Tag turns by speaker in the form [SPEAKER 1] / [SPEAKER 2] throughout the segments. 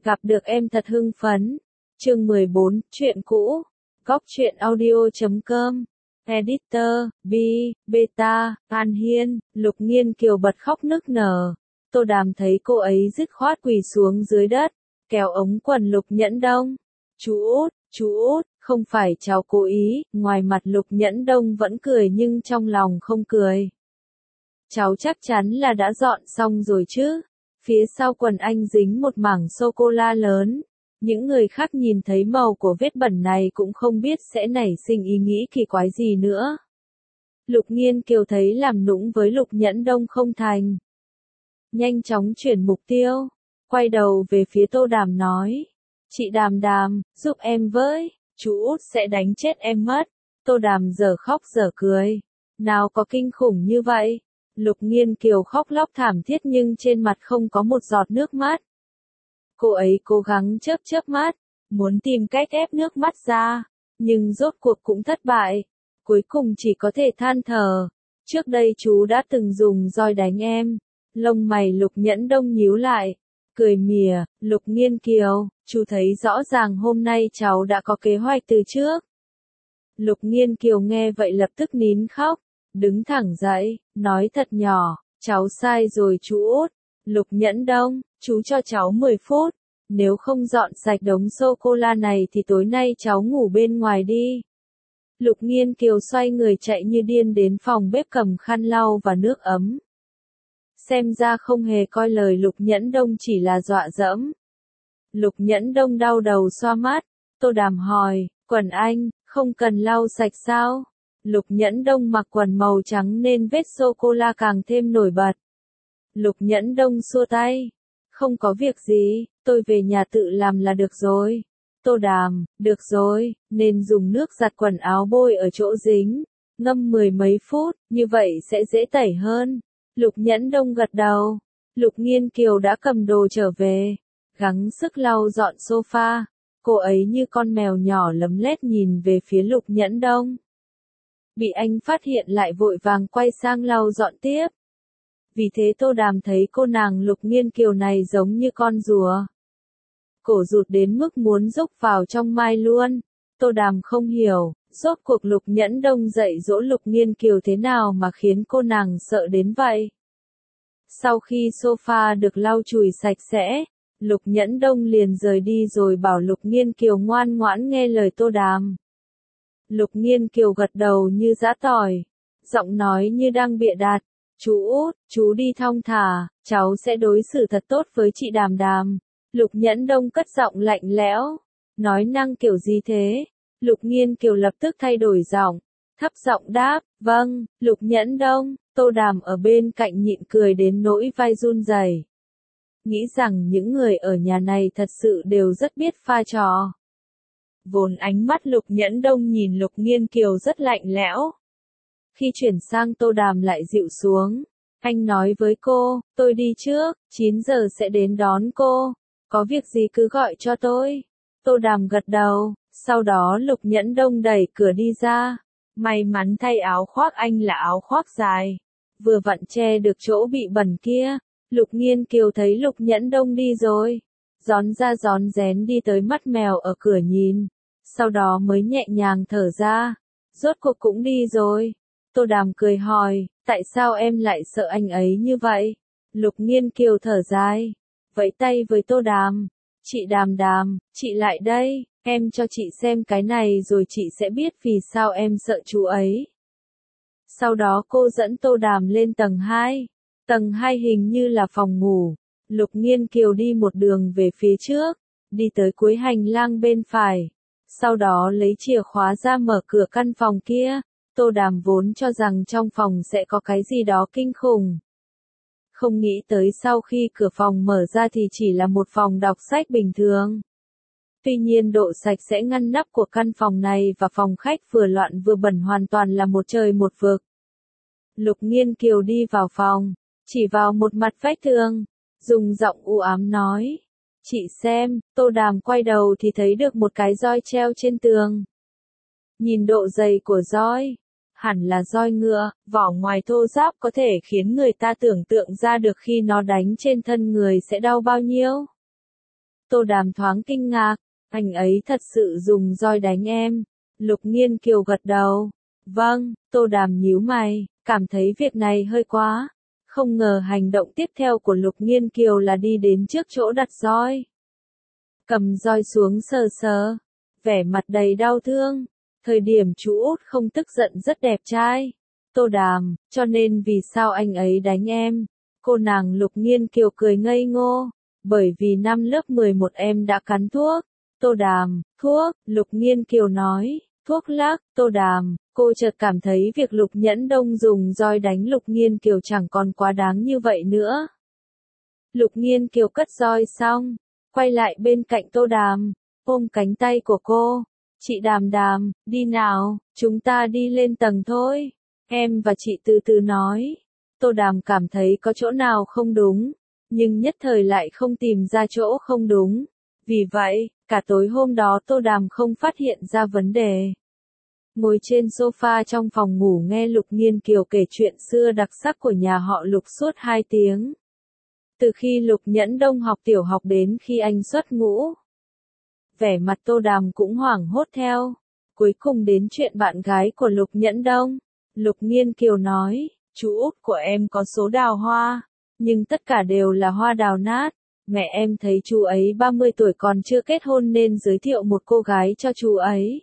[SPEAKER 1] Gặp được em thật hưng phấn. Chương 14, chuyện cũ. Góc truyện audio.com. Editor, B, Beta, An Hiên, Lục Nghiên Kiều bật khóc nức nở. Tô Đàm thấy cô ấy dứt khoát quỳ xuống dưới đất, kéo ống quần Lục Nhẫn Đông. Chú út, không phải cháu cố ý, ngoài mặt Lục Nhẫn Đông vẫn cười nhưng trong lòng không cười. Cháu chắc chắn là đã dọn xong rồi chứ. Phía sau quần anh dính một mảng sô-cô-la lớn. Những người khác nhìn thấy màu của vết bẩn này cũng không biết sẽ nảy sinh ý nghĩ kỳ quái gì nữa. Lục Nghiên Kiều thấy làm nũng với Lục Nhẫn Đông không thành. Nhanh chóng chuyển mục tiêu. Quay đầu về phía Tô Đàm nói. Chị Đàm Đàm, giúp em với, chú út sẽ đánh chết em mất. Tô Đàm giờ khóc giờ cười. Nào có kinh khủng như vậy. Lục Nghiên Kiều khóc lóc thảm thiết nhưng trên mặt không có một giọt nước mắt. Cô ấy cố gắng chớp mắt, muốn tìm cách ép nước mắt ra, nhưng rốt cuộc cũng thất bại. Cuối cùng chỉ có thể than thở. Trước đây chú đã từng dùng roi đánh em. Lông mày Lục Nhẫn Đông nhíu lại. Cười mỉa, Lục Nghiên Kiều, chú thấy rõ ràng hôm nay cháu đã có kế hoạch từ trước. Lục Nghiên Kiều nghe vậy lập tức nín khóc, đứng thẳng dậy, nói thật nhỏ, cháu sai rồi chú út. Lục Nhẫn Đông, chú cho cháu 10 phút, nếu không dọn sạch đống sô-cô-la này thì tối nay cháu ngủ bên ngoài đi. Lục Nghiên Kiều xoay người chạy như điên đến phòng bếp cầm khăn lau và nước ấm. Xem ra không hề coi lời Lục Nhẫn Đông chỉ là dọa dẫm. Lục Nhẫn Đông đau đầu xoa mắt. Tô Đàm hỏi, quần anh, không cần lau sạch sao? Lục Nhẫn Đông mặc quần màu trắng nên vết sô-cô-la càng thêm nổi bật. Lục Nhẫn Đông xua tay. Không có việc gì, tôi về nhà tự làm là được rồi. Tô Đàm, được rồi, nên dùng nước giặt quần áo bôi ở chỗ dính. Ngâm 10 mấy phút, như vậy sẽ dễ tẩy hơn. Lục Nhẫn Đông gật đầu. Lục Nghiên Kiều đã cầm đồ trở về. Gắng sức lau dọn sofa. Cô ấy như con mèo nhỏ lấm lét nhìn về phía Lục Nhẫn Đông. Bị anh phát hiện lại vội vàng quay sang lau dọn tiếp. Vì thế Tô Đàm thấy cô nàng Lục Nghiên Kiều này giống như con rùa. Cổ rụt đến mức muốn rúc vào trong mai luôn. Tô Đàm không hiểu, rốt cuộc Lục Nhẫn Đông dạy dỗ Lục Nghiên Kiều thế nào mà khiến cô nàng sợ đến vậy. Sau khi sofa được lau chùi sạch sẽ, Lục Nhẫn Đông liền rời đi rồi bảo Lục Nghiên Kiều ngoan ngoãn nghe lời Tô Đàm. Lục Nghiên Kiều gật đầu như giã tỏi, giọng nói như đang bịa đặt. Chú út, chú đi thong thả, cháu sẽ đối xử thật tốt với chị Đàm Đàm. Lục Nhẫn Đông cất giọng lạnh lẽo. Nói năng kiểu gì thế? Lục Nghiên Kiều lập tức thay đổi giọng, thấp giọng đáp, vâng, Lục Nhẫn Đông. Tô Đàm ở bên cạnh nhịn cười đến nỗi vai run rẩy. Nghĩ rằng những người ở nhà này thật sự đều rất biết pha trò. Vốn ánh mắt Lục Nhẫn Đông nhìn Lục Nghiên Kiều rất lạnh lẽo. Khi chuyển sang Tô Đàm lại dịu xuống. Anh nói với cô, tôi đi trước, 9 giờ sẽ đến đón cô. Có việc gì cứ gọi cho tôi. Tô Đàm gật đầu, sau đó Lục Nhẫn Đông đẩy cửa đi ra. May mắn thay áo khoác anh là áo khoác dài. Vừa vặn che được chỗ bị bẩn kia. Lục Nghiên Kiều thấy Lục Nhẫn Đông đi rồi. Rón ra rón rén đi tới mắt mèo ở cửa nhìn. Sau đó mới nhẹ nhàng thở ra. Rốt cuộc cũng đi rồi. Tô Đàm cười hỏi, tại sao em lại sợ anh ấy như vậy? Lục Nghiên Kiều thở dài, vẫy tay với Tô Đàm. Chị Đàm Đàm, chị lại đây, em cho chị xem cái này rồi chị sẽ biết vì sao em sợ chú ấy. Sau đó cô dẫn Tô Đàm lên tầng 2. Tầng 2 hình như là phòng ngủ. Lục Nghiên Kiều đi một đường về phía trước, đi tới cuối hành lang bên phải. Sau đó lấy chìa khóa ra mở cửa căn phòng kia. Tô Đàm vốn cho rằng trong phòng sẽ có cái gì đó kinh khủng. Không nghĩ tới sau khi cửa phòng mở ra thì chỉ là một phòng đọc sách bình thường. Tuy nhiên độ sạch sẽ ngăn nắp của căn phòng này và phòng khách vừa loạn vừa bẩn hoàn toàn là một trời một vực. Lục Nghiên Kiều đi vào phòng, chỉ vào một mặt vách tường, dùng giọng u ám nói. Chị xem, Tô Đàm quay đầu thì thấy được một cái roi treo trên tường. Nhìn độ dày của roi. Hẳn là roi ngựa, vỏ ngoài thô ráp có thể khiến người ta tưởng tượng ra được khi nó đánh trên thân người sẽ đau bao nhiêu. Tô Đàm thoáng kinh ngạc, anh ấy thật sự dùng roi đánh em. Lục Nghiên Kiều gật đầu. Vâng, Tô Đàm nhíu mày, cảm thấy việc này hơi quá. Không ngờ hành động tiếp theo của Lục Nghiên Kiều là đi đến trước chỗ đặt roi. Cầm roi xuống sờ sờ, vẻ mặt đầy đau thương. Thời điểm chú út không tức giận rất đẹp trai. Tô Đàm, cho nên vì sao anh ấy đánh em? Cô nàng Lục Nghiên Kiều cười ngây ngô. Bởi vì năm lớp 11 em đã cắn thuốc. Tô Đàm, thuốc, Lục Nghiên Kiều nói, thuốc lắc, Tô Đàm, cô chợt cảm thấy việc Lục Nhẫn Đông dùng roi đánh Lục Nghiên Kiều chẳng còn quá đáng như vậy nữa. Lục Nghiên Kiều cất roi xong, quay lại bên cạnh Tô Đàm, ôm cánh tay của cô. Chị Đàm Đàm, đi nào, chúng ta đi lên tầng thôi. Em và chị từ từ nói. Tô Đàm cảm thấy có chỗ nào không đúng, nhưng nhất thời lại không tìm ra chỗ không đúng. Vì vậy, cả tối hôm đó Tô Đàm không phát hiện ra vấn đề. Ngồi trên sofa trong phòng ngủ nghe Lục Nghiên Kiều kể chuyện xưa đặc sắc của nhà họ Lục suốt 2 tiếng. Từ khi Lục Nhẫn Đông học tiểu học đến khi anh xuất ngũ. Vẻ mặt Tô Đàm cũng hoảng hốt theo. Cuối cùng đến chuyện bạn gái của Lục Nhẫn Đông. Lục Nghiên Kiều nói, chú út của em có số đào hoa, nhưng tất cả đều là hoa đào nát. Mẹ em thấy chú ấy 30 tuổi còn chưa kết hôn nên giới thiệu một cô gái cho chú ấy.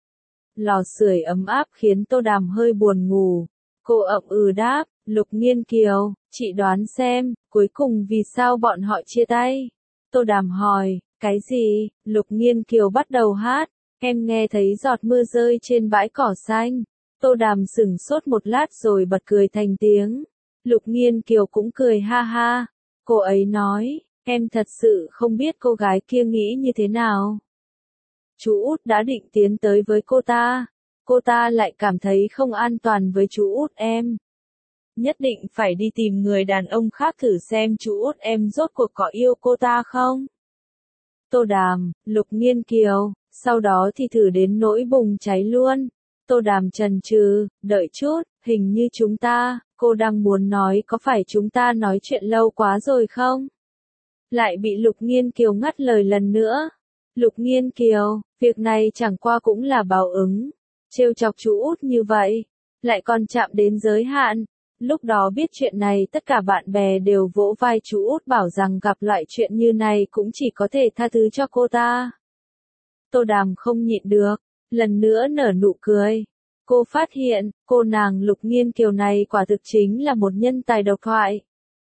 [SPEAKER 1] Lò sưởi ấm áp khiến Tô Đàm hơi buồn ngủ. Cô ậm ừ đáp, Lục Nghiên Kiều, chị đoán xem, cuối cùng vì sao bọn họ chia tay? Tô Đàm hỏi, cái gì? Lục Nghiên Kiều bắt đầu hát, em nghe thấy giọt mưa rơi trên bãi cỏ xanh. Tô Đàm sửng sốt một lát rồi bật cười thành tiếng. Lục Nghiên Kiều cũng cười ha ha. Cô ấy nói, em thật sự không biết cô gái kia nghĩ như thế nào. Chú út đã định tiến tới với cô ta lại cảm thấy không an toàn với chú út em. Nhất định phải đi tìm người đàn ông khác thử xem chú út em rốt cuộc có yêu cô ta không. Tô Đàm, Lục Nghiên Kiều, sau đó thì thử đến nỗi bùng cháy luôn. Tô Đàm chần chừ, đợi chút, hình như cô đang muốn nói có phải chúng ta nói chuyện lâu quá rồi không? Lại bị Lục Nghiên Kiều ngắt lời lần nữa. Lục Nghiên Kiều, việc này chẳng qua cũng là báo ứng. Trêu chọc chú út như vậy, lại còn chạm đến giới hạn. Lúc đó biết chuyện này tất cả bạn bè đều vỗ vai chú út bảo rằng gặp loại chuyện như này cũng chỉ có thể tha thứ cho cô ta. Tô Đàm không nhịn được, lần nữa nở nụ cười. Cô phát hiện, cô nàng Lục Nghiên Kiều này quả thực chính là một nhân tài độc thoại.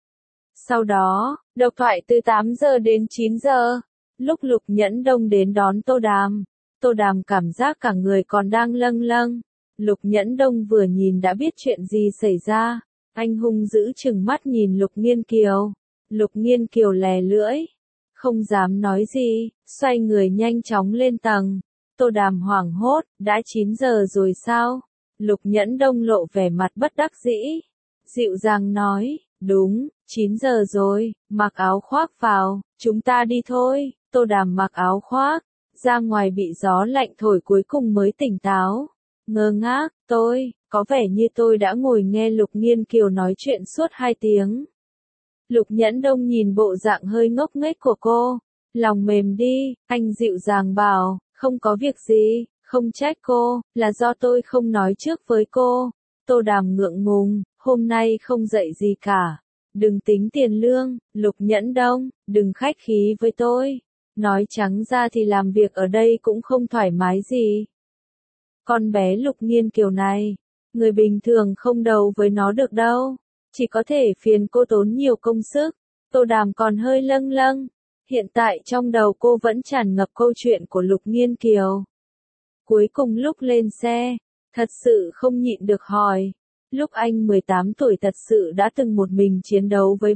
[SPEAKER 1] Sau đó, độc thoại từ 8 giờ đến 9 giờ, lúc Lục Nhẫn Đông đến đón Tô Đàm cảm giác cả người còn đang lâng lâng. Lục Nhẫn Đông vừa nhìn đã biết chuyện gì xảy ra, anh hung dữ trừng mắt nhìn Lục Nghiên Kiều. Lục Nghiên Kiều lè lưỡi, không dám nói gì, xoay người nhanh chóng lên tầng. Tô Đàm hoảng hốt, đã 9 giờ rồi sao? Lục Nhẫn Đông lộ vẻ mặt bất đắc dĩ, dịu dàng nói, đúng, 9 giờ rồi, mặc áo khoác vào, chúng ta đi thôi. Tô Đàm mặc áo khoác, ra ngoài bị gió lạnh thổi cuối cùng mới tỉnh táo. Ngơ ngác, có vẻ như tôi đã ngồi nghe Lục Nghiên Kiều nói chuyện suốt 2 tiếng. Lục Nhẫn Đông nhìn bộ dạng hơi ngốc nghếch của cô, lòng mềm đi, anh dịu dàng bảo, không có việc gì, không trách cô, là do tôi không nói trước với cô. Tô Đàm ngượng ngùng, hôm nay không dạy gì cả. Đừng tính tiền lương, Lục Nhẫn Đông, đừng khách khí với tôi. Nói trắng ra thì làm việc ở đây cũng không thoải mái gì. Con bé Lục Nghiên Kiều này, người bình thường không đầu với nó được đâu. Chỉ có thể phiền cô tốn nhiều công sức. Tô Đàm còn hơi lâng lâng. Hiện tại trong đầu cô vẫn tràn ngập câu chuyện của Lục Nghiên Kiều. Cuối cùng lúc lên xe, thật sự không nhịn được hỏi. Lúc anh 18 tuổi thật sự đã từng một mình chiến đấu với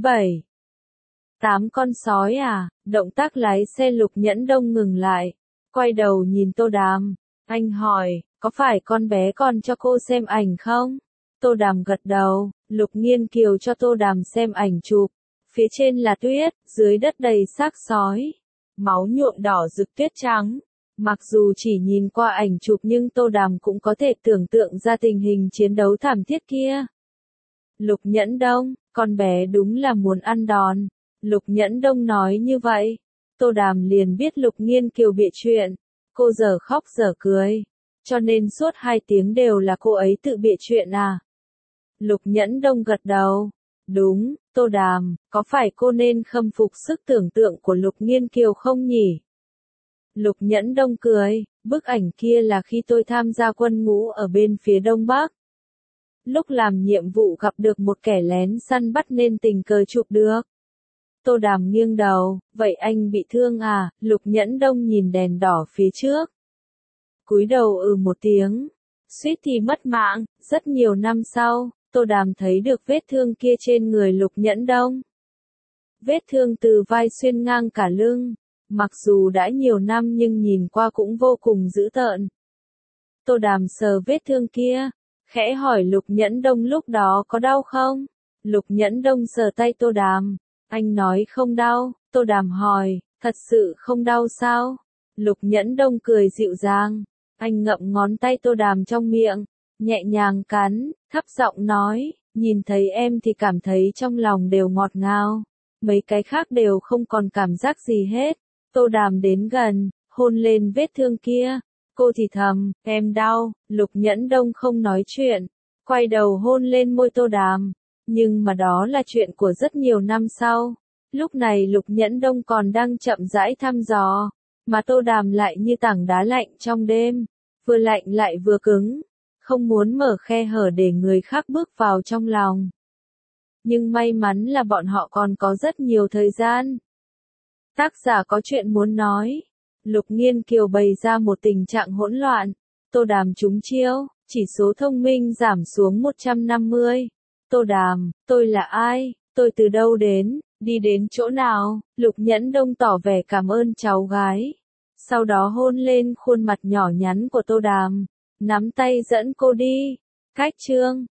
[SPEAKER 1] 8 con sói à? Động tác lái xe Lục Nhẫn Đông ngừng lại. Quay đầu nhìn Tô Đàm. Anh hỏi, có phải con bé còn cho cô xem ảnh không? Tô Đàm gật đầu. Lục Nghiên Kiều cho Tô Đàm xem ảnh chụp. Phía trên là tuyết, dưới đất đầy xác sói. Máu nhuộm đỏ rực tuyết trắng. Mặc dù chỉ nhìn qua ảnh chụp nhưng Tô Đàm cũng có thể tưởng tượng ra tình hình chiến đấu thảm thiết kia. Lục Nhẫn Đông, con bé đúng là muốn ăn đòn. Lục Nhẫn Đông nói như vậy. Tô Đàm liền biết Lục Nghiên Kiều bịa chuyện. Cô giờ khóc giờ cười. Cho nên suốt 2 tiếng đều là cô ấy tự bịa chuyện à? Lục Nhẫn Đông gật đầu. Đúng, Tô Đàm, có phải cô nên khâm phục sức tưởng tượng của Lục Nghiên Kiều không nhỉ? Lục Nhẫn Đông cười, bức ảnh kia là khi tôi tham gia quân ngũ ở bên phía Đông Bắc. Lúc làm nhiệm vụ gặp được một kẻ lén săn bắt nên tình cờ chụp được. Tô Đàm nghiêng đầu, vậy anh bị thương à? Lục Nhẫn Đông nhìn đèn đỏ phía trước. Cúi đầu một tiếng, suýt thì mất mạng. Rất nhiều năm sau, Tô Đàm thấy được vết thương kia trên người Lục Nhẫn Đông. Vết thương từ vai xuyên ngang cả lưng, mặc dù đã nhiều năm nhưng nhìn qua cũng vô cùng dữ tợn. Tô Đàm sờ vết thương kia, khẽ hỏi Lục Nhẫn Đông lúc đó có đau không? Lục Nhẫn Đông sờ tay Tô Đàm, anh nói không đau. Tô Đàm hỏi, thật sự không đau sao? Lục Nhẫn Đông cười dịu dàng, anh ngậm ngón tay Tô Đàm trong miệng, nhẹ nhàng cắn, thấp giọng nói, nhìn thấy em thì cảm thấy trong lòng đều ngọt ngào, mấy cái khác đều không còn cảm giác gì hết. Tô Đàm đến gần, hôn lên vết thương kia, cô thì thầm, em đau. Lục Nhẫn Đông không nói chuyện, quay đầu hôn lên môi Tô Đàm, nhưng mà đó là chuyện của rất nhiều năm sau. Lúc này Lục Nhẫn Đông còn đang chậm rãi thăm dò, mà Tô Đàm lại như tảng đá lạnh trong đêm, vừa lạnh lại vừa cứng, không muốn mở khe hở để người khác bước vào trong lòng. Nhưng may mắn là bọn họ còn có rất nhiều thời gian. Tác giả có chuyện muốn nói. Lục Nghiên Kiều bày ra một tình trạng hỗn loạn. Tô Đàm trúng chiêu, chỉ số thông minh giảm xuống 150. Tô Đàm, tôi là ai? Tôi từ đâu đến? Đi đến chỗ nào? Lục Nhẫn Đông tỏ vẻ cảm ơn cháu gái. Sau đó hôn lên khuôn mặt nhỏ nhắn của Tô Đàm, nắm tay dẫn cô đi. Cách chương